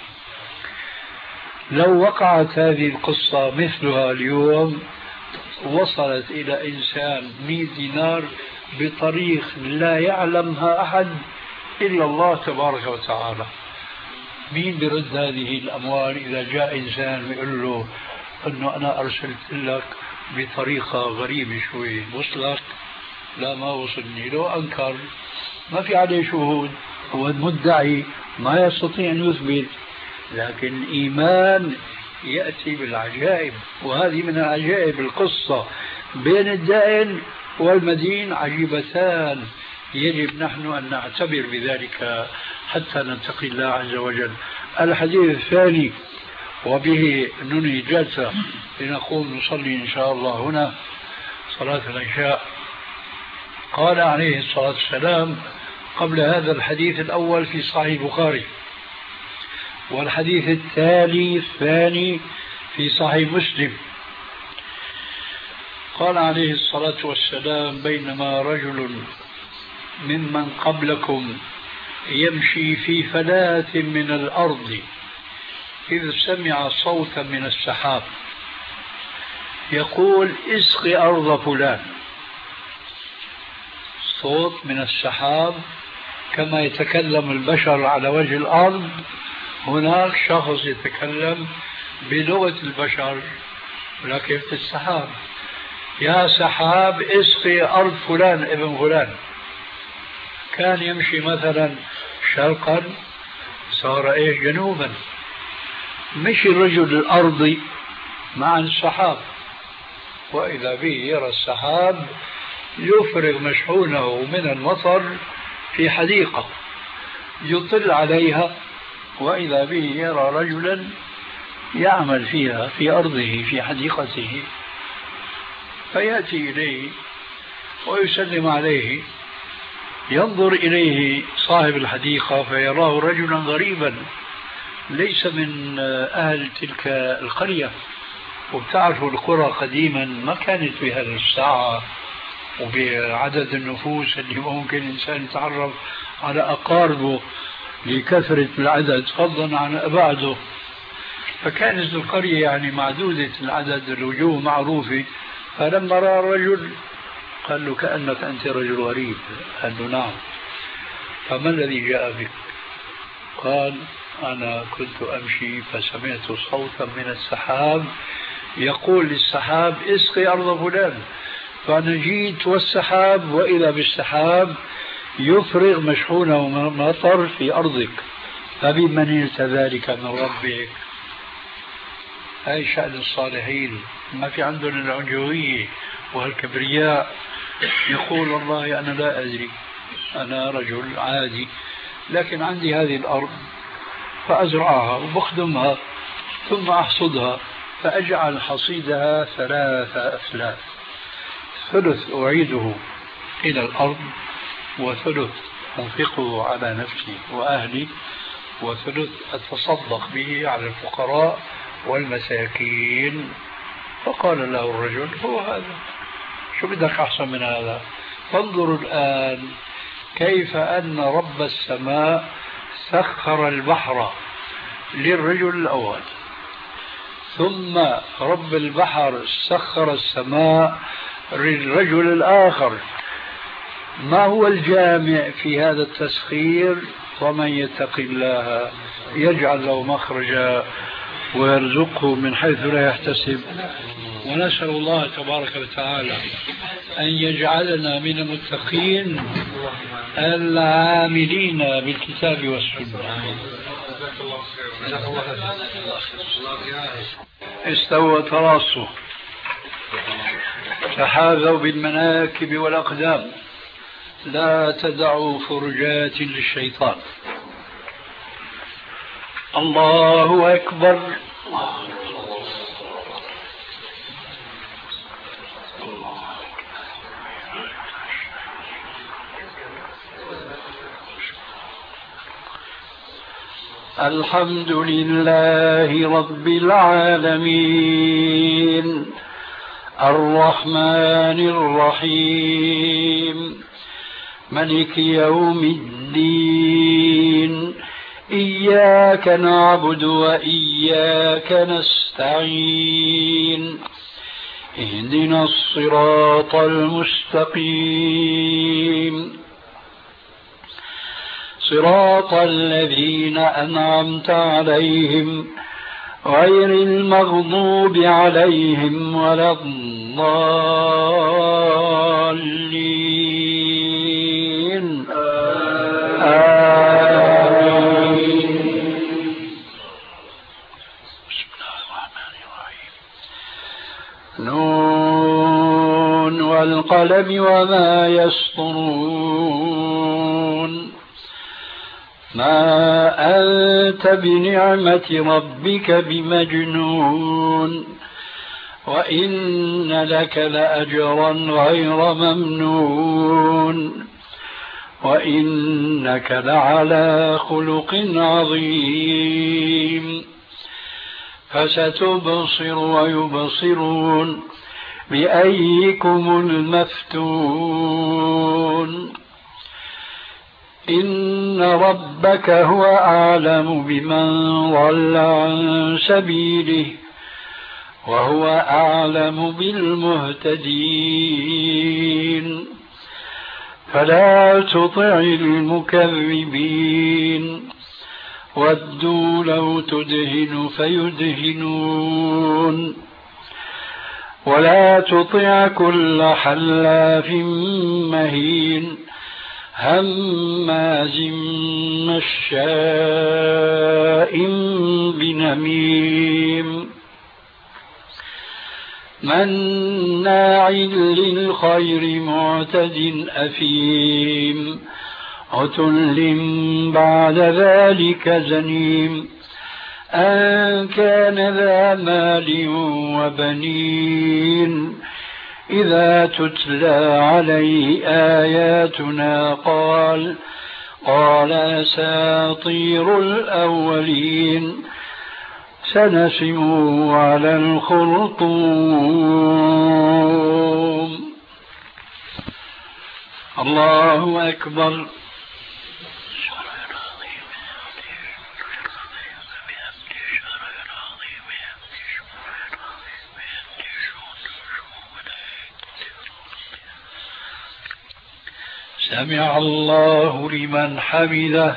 C: لو وقعت هذه القصة مثلها اليوم وصلت إلى إنسان مئة دينار بطريق لا يعلمها أحد إلا الله تبارك وتعالى، مين برد هذه الأموال إذا جاء إنسان يقول له أنه أنا أرسلت لك بطريقة غريبة شوي، وصلك؟ لا ما وصلني. لو أنكر ما في عليه شهود، هو المدعي ما يستطيع أن يثبت، لكن الإيمان يأتي بالعجائب، وهذه من عجائب القصة بين الدائن والمدين عجيبتان، يجب نحن أن نعتبر بذلك حتى نتقي الله عز وجل. الحديث الثاني وبه ننهي جلسة لنقوم نصلي إن شاء الله هنا صلاة العشاء. قال عليه الصلاة والسلام قبل هذا الحديث الأول في صحيح البخاري، والحديث التالي الثاني في صحيح مسلم، قال عليه الصلاة والسلام بينما رجل ممن قبلكم يمشي في فلاة من الأرض إذ سمع صوتا من السحاب يقول اسق أرض فلان، صوت من السحاب كما يتكلم البشر على وجه الأرض، هناك شخص يتكلم بلغة البشر ولكن في السحاب، يا سحاب اسقي أرض فلان ابن فلان. كان يمشي مثلا شرقا صار ايش جنوبا، مشي الرجل الأرضي مع السحاب، وإذا به يرى السحاب يفرغ مشحونه من المطر في حديقة يطل عليها، وإذا به يرى رجلا يعمل فيها في أرضه في حديقته، فيأتي إليه ويسلم عليه، ينظر إليه صاحب الحديقة فيراه رجلا غريبا ليس من أهل تلك القرية. وبتعرفوا القرى قديما ما كانت بهذه الساعة وبعدد النفوس اللي ممكن الإنسان يتعرف على أقاربه لكثرة العدد فضلا عن أبعده، فكانت القرية يعني معدودة العدد، الوجوه معروفة. فلما رأى الرجل قال له كأنك أنت رجل غريب. قال له نعم، فما الذي جاء بك؟ قال أنا كنت أمشي فسمعت صوتا من السحاب يقول للسحاب اسقي أرض فلان، فأنا جيت والسحاب وإذا بالسحاب يفرغ مشحونه مطر في أرضك، فبمن نلت ذلك من ربك. هاي شأن الصالحين، ما في عندهم العنجوية والكبرياء، يقول والله أنا لا أدري، أنا رجل عادي لكن عندي هذه الأرض فأزرعها وبخدمها ثم أحصدها فأجعل حصيدها ثلاثة أثلاث، ثلث أعيده إلى الأرض وثلث أنفقه على نفسي وأهلي وثلث أتصدق به على الفقراء والمساكين. فقال له الرجل هو هذا، شو بدك أحسن من هذا؟ فانظروا الآن كيف أن رب السماء سخر البحر للرجل الأول، ثم رب البحر سخر السماء للرجل الآخر. ما هو الجامع في هذا التسخير؟ ومن يتق الله يجعل له مخرجا ويرزقه من حيث لا يحتسب. ونسأل الله تبارك وتعالى أن يجعلنا من المتقين العاملين بالكتاب والسنة. استوى تراصوا تحاذوا بالمناكب والأقدام، لا تدعوا فرجات للشيطان. الله أكبر. الحمد لله رب العالمين الرحمن الرحيم ملك يوم الدين إياك نعبد وإياك نستعين اهدنا الصراط المستقيم صراط الذين أنعمت عليهم غير المغضوب عليهم ولا الضالين آمين. والقلم وما يسطرون ما أنت بنعمة ربك بمجنون وإن لك لأجرا غير ممنون وإنك لعلى خلق عظيم فستبصر ويبصرون بأيكم المفتون إن ربك هو أعلم بمن ضل عن سبيله وهو أعلم بالمهتدين فلا تطع المكذبين ودوا لو تدهن فيدهنون ولا تطع كل حلاف مهين هماز مشاء بنميم مناع للخير معتد أثيم عتل بعد ذلك زنيم أن كان ذا مال وبنين إذا تتلى عليه آياتنا قال قال أساطير الأولين سنسمه على الخرطوم الله أكبر سمع الله لمن حمده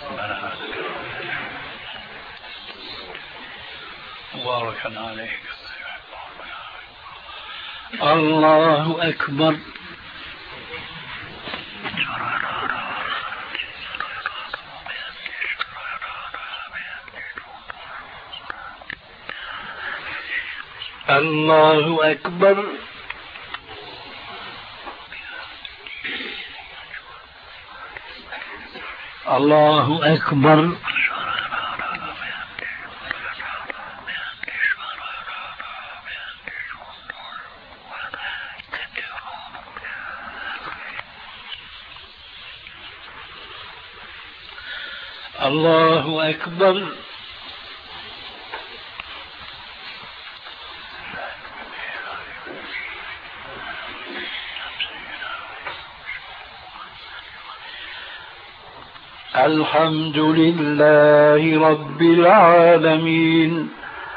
C: مباركا عليك الله أكبر الله أكبر الله أكبر الله أكبر الحمد لله رب العالمين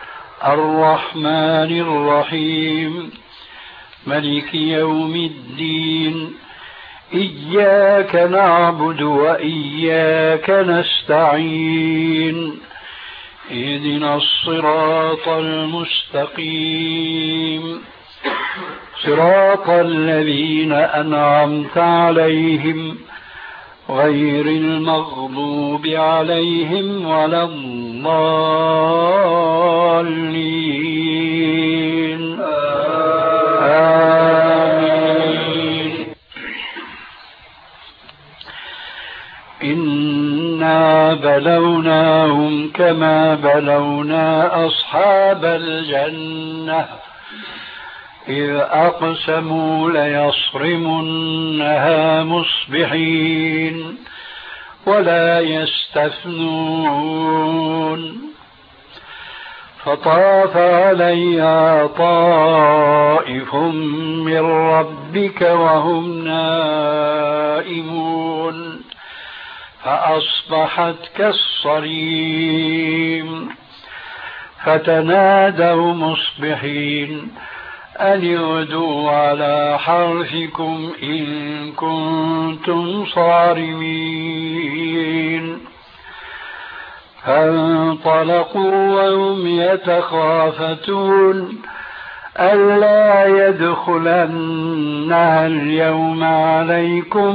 C: الرحمن الرحيم ملك يوم الدين إياك نعبد وإياك نستعين اهدنا الصراط المستقيم صراط الذين أنعمت عليهم غير المغضوب عليهم ولا الضالين آمين إنا بلوناهم كما بلونا أصحاب الجنة إذ أقسموا ليصرمنها مصبحين ولا يستثنون فطاف عليها طائف من ربك وهم نائمون فأصبحت كالصريم فتنادوا مصبحين أن اغدوا على حرثكم إن كنتم صارمين فانطلقوا وهم يتخافتون ألا يدخلنها اليوم عليكم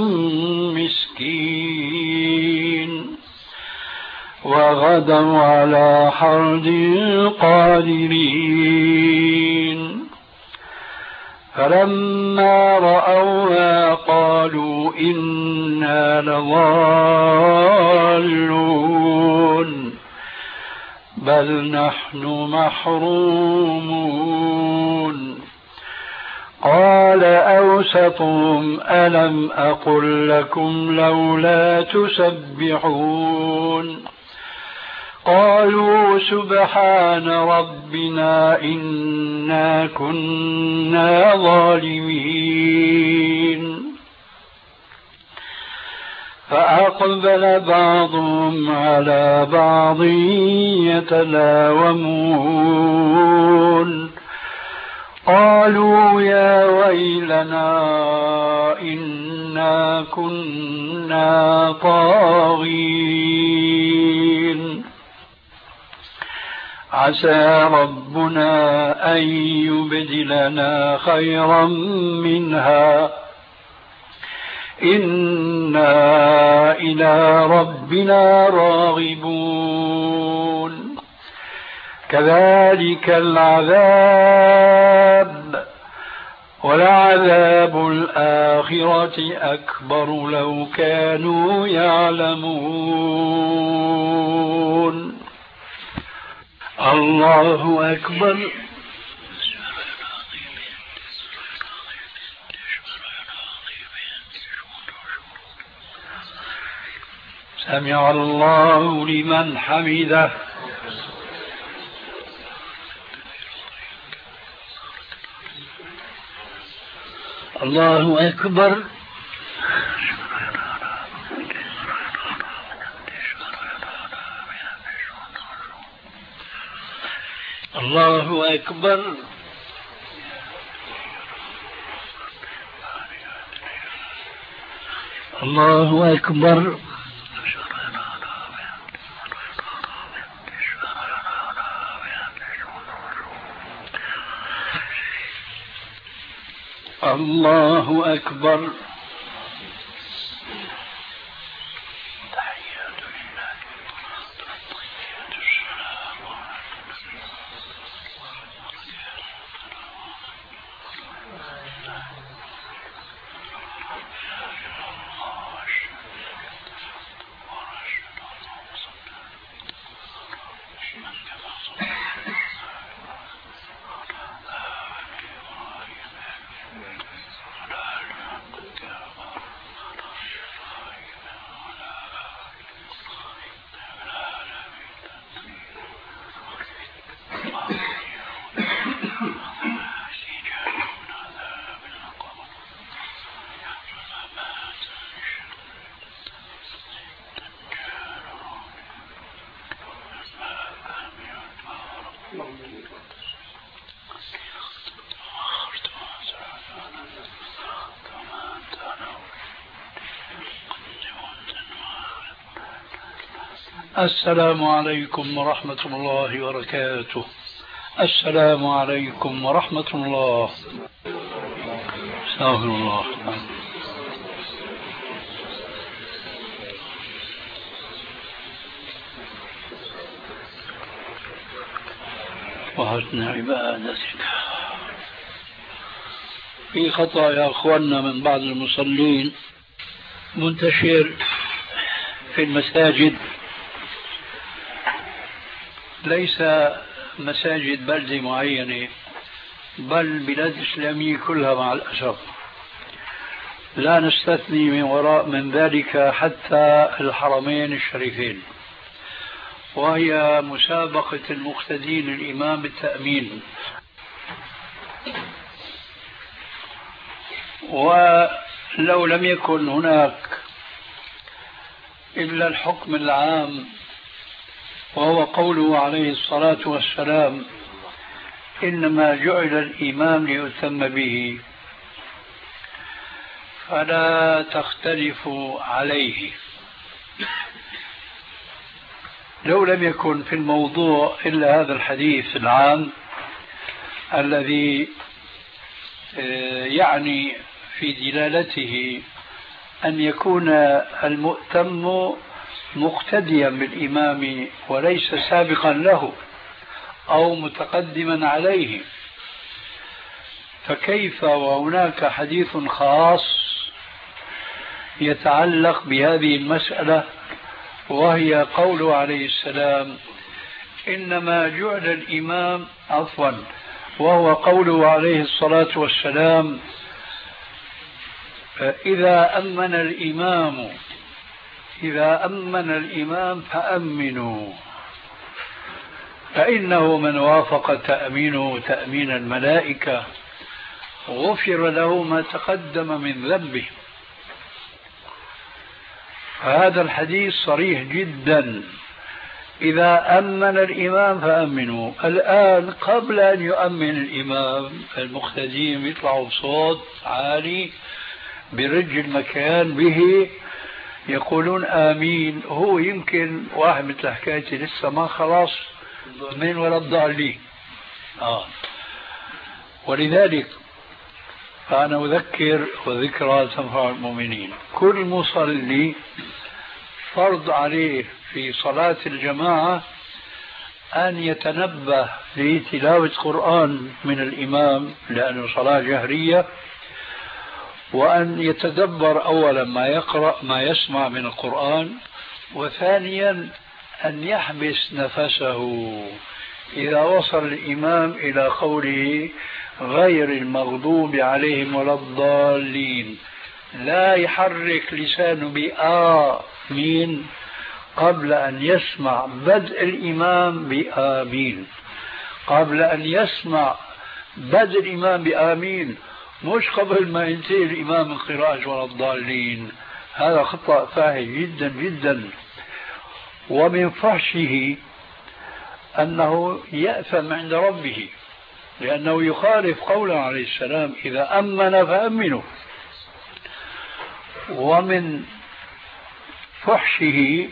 C: مسكين وغدوا على حرد قادرين فلما رأوها قالوا إنا لضالون بل نحن محرومون. قال أوسطهم ألم أقل لكم لولا تسبحون قالوا سبحان ربنا إنا كنا ظالمين. فأقبل بعضهم على بعض يتلاومون قالوا يا ويلنا إنا كنا طاغين عسى ربنا أن يبدلنا خيرا منها إنا إلى ربنا راغبون. كذلك العذاب ولعذاب الآخرة أكبر لو كانوا يعلمون. الله أكبر. سمع الله لمن حمده. الله أكبر. الله أكبر. الله أكبر. الله أكبر. السلام عليكم ورحمة الله وبركاته. السلام عليكم ورحمة الله. استغفر الله. وحسن عبادتك. في خطأ يا أخواننا من بعض المصلين منتشر في المساجد، ليس مساجد بلدة معينة بل بلاد إسلامية كلها مع الأسف، لا نستثني من وراء من ذلك حتى الحرمين الشريفين، وهي مسابقة المقتدين الإمام بالتأمين. ولو لم يكن هناك إلا الحكم العام وهو قوله عليه الصلاة والسلام إنما جعل الإمام ليتم به، فلا تختلفوا عليه. لو لم يكن في الموضوع إلا هذا الحديث العام الذي يعني في دلالته أن يكون المؤتم مقتديا بالإمام وليس سابقا له أو متقدما عليه، فكيف وهناك حديث خاص يتعلق بهذه المسألة، وهي قوله عليه السلام إنما جعل الإمام عفوا وهو قوله عليه الصلاة والسلام إذا أمن الإمام إذا أمن الإمام فأمنوا فإنه من وافق تأمينه تأمين الملائكة غفر له ما تقدم من ذنبه. هذا الحديث صريح جدا، إذا أمن الإمام فأمنوا. الآن قبل أن يؤمن الإمام المقتدين يطلعوا بصوت عالي برج المكان به يقولون آمين، هو يمكن واحد مثل حكايتي لسه ما خلاص من ولا الضالين. آه. ولذلك فأنا أذكر وذكرى تنفع المؤمنين، كل مصلي فرض عليه في صلاة الجماعة أن يتنبه لتلاوة قرآن من الإمام لأنه صلاة جهرية، وأن يتدبر أولا ما يقرأ ما يسمع من القرآن، وثانيا أن يحبس نفسه إذا وصل الإمام إلى قوله غير المغضوب عليهم ولا الضالين، لا يحرك لسانه بآمين قبل أن يسمع بدء الإمام بآمين، قبل أن يسمع بدء الإمام بآمين، مش قبل ما ينتهي الإمام من قراءة ولا الضالين. هذا خطأ فاحش جدا جدا. ومن فحشه أنه يأثم عند ربه لأنه يخالف قوله عليه السلام إذا أمن فأمنوا. ومن فحشه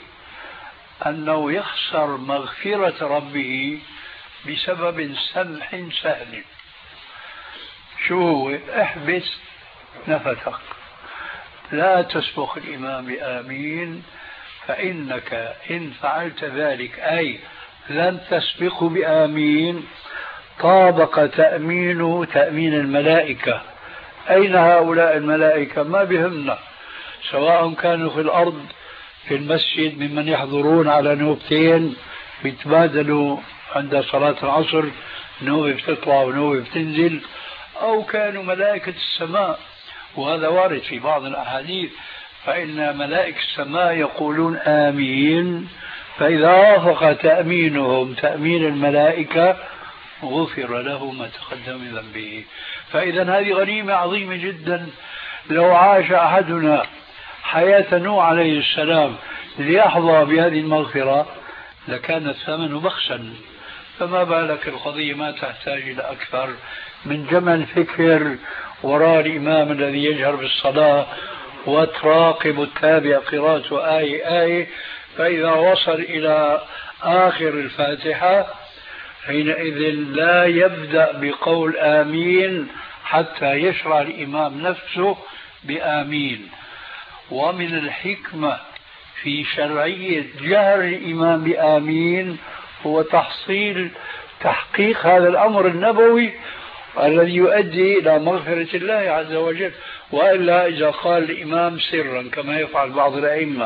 C: أنه يخسر مغفرة ربه بسبب سمح سهل. شو هو؟ احبس نفسك، لا تسبق الإمام بآمين، فإنك إن فعلت ذلك أي لن تسبقه بآمين طابق تأمينه تأمين الملائكة. أين هؤلاء الملائكة؟ ما بهمنا، سواء كانوا في الأرض في المسجد ممن يحضرون على نوبتين بيتبادلوا عند صلاة العصر، نوبة بتطلع ونوبة بتنزل، أو كانوا ملائكة السماء، وهذا وارد في بعض الأحاديث، فإن ملائكة السماء يقولون آمين، فإذا وافق تأمينهم تأمين الملائكة غفر له ما تقدم من ذنبه. فإذا هذه غنيمة عظيمة جدا. لو عاش أحدنا حياة نوح عليه السلام ليحظى بهذه المغفرة لكان الثمن بخسا، فما بالك القضية ما تحتاج إلى أكثر من جمع الفكر وراء الإمام الذي يجهر بالصلاة وتراقب التابع قراءته آية آية، فإذا وصل إلى آخر الفاتحة حينئذ لا يبدأ بقول آمين حتى يشرع الإمام نفسه بآمين. ومن الحكمة في شرعية جهر الإمام بآمين هو تحصيل تحقيق هذا الأمر النبوي الذي يؤدي إلى مغفرة الله عز وجل. وإلا إذا قال الإمام سرا كما يفعل بعض الأئمة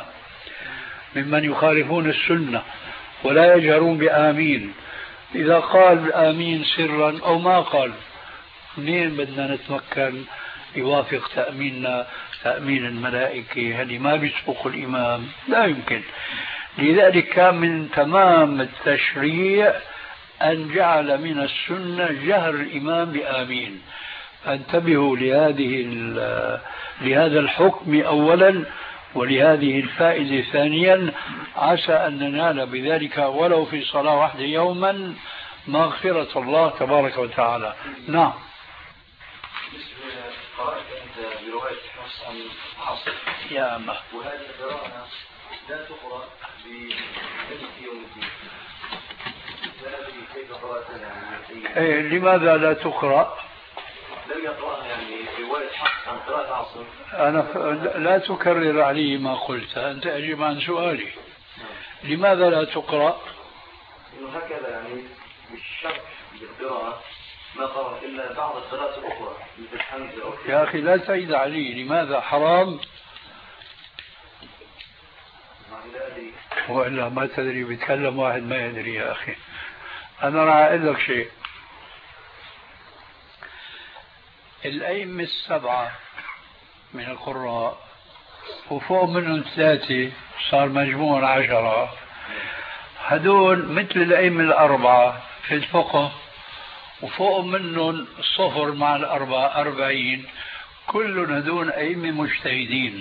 C: ممن يخالفون السنة ولا يجهرون بآمين، إذا قال آمين سرا أو ما قال منين بدنا نتمكن يوافق تأميننا تأمين الملائكة؟ هل ما بيسبق الإمام؟ لا يمكن. لذلك كان من تمام التشريع أن جعل من السنة جهر الإمام بآمين. فانتبهوا لهذه لهذا الحكم أولا، ولهذه الفائدة ثانيا، عسى أن ننال بذلك ولو في صلاة واحدة يوما مغفرة الله تبارك وتعالى. نعم.
F: قرأت أنت برواية حفص عن عاصم
C: يا أما،
F: وهذه القراءة لا تقرأ بملك يوم الدين، لا أدري كيف قرأتها.
C: إيه لماذا لا تقرأ؟
F: لم يقرأها يعني رواية حفص عن قراءة عاصم.
C: أنا ف... لا تكرر علي ما قلت، أنت أجيب عن سؤالي. لماذا لا تقرأ؟
F: إنه هكذا يعني بالشرح بالقراءة ما قرأ إلا بعض الصلاة الأخرى مثل الحمد أو
C: يا أخي لا تعيد علي، لماذا حرام؟ وإلا ما تدري، بيتكلم واحد ما يدري. يا أخي أنا راح أقول لك شيء، الأئمة السبعة من القراء وفوق منهم ثلاثة صار مجموع عشرة، هدول مثل الأئمة الأربعة في الفقه، وفوق منهم الصفر مع الأربعة أربعين، كلهم هدول أئمة مجتهدين.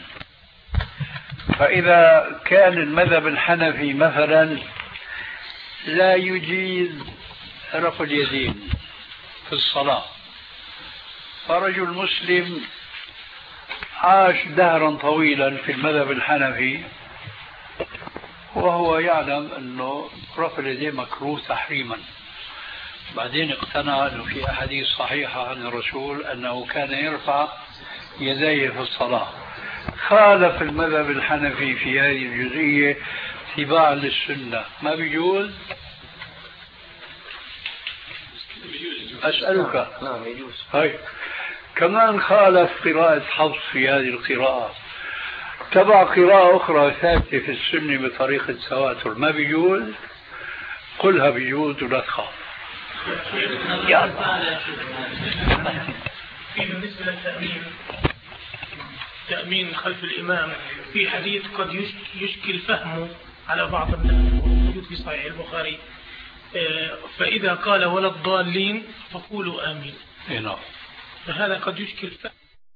C: فإذا كان المذهب الحنفي مثلا لا يجيز رفع اليدين في الصلاة، فرجل مسلم عاش دهرا طويلا في المذهب الحنفي وهو يعلم أنه رفع اليدين مكروه تحريما، بعدين اقتنع أنه في أحاديث صحيحة عن الرسول أنه كان يرفع يديه في الصلاة، خالف المذهب الحنفي في هذه الجزئية اتباعا للسنة، ما بيجوز؟ أسألك.
F: نعم يجوز.
C: طيب كمان خالف قراءة حفص في هذه القراءة، تبع قراءة أخرى ثابتة في السنة بطريقة التواتر، ما بيجوز؟ قلها بيجوز ولا تخاف.
G: بالنسبة للتأمين، تأمين خلف الإمام، في حديث قد يشكل فهمه على بعض الناس موجود في صحيح البخاري، فإذا قال ولا الضالين فقولوا آمين، فهذا قد يشكل فهم.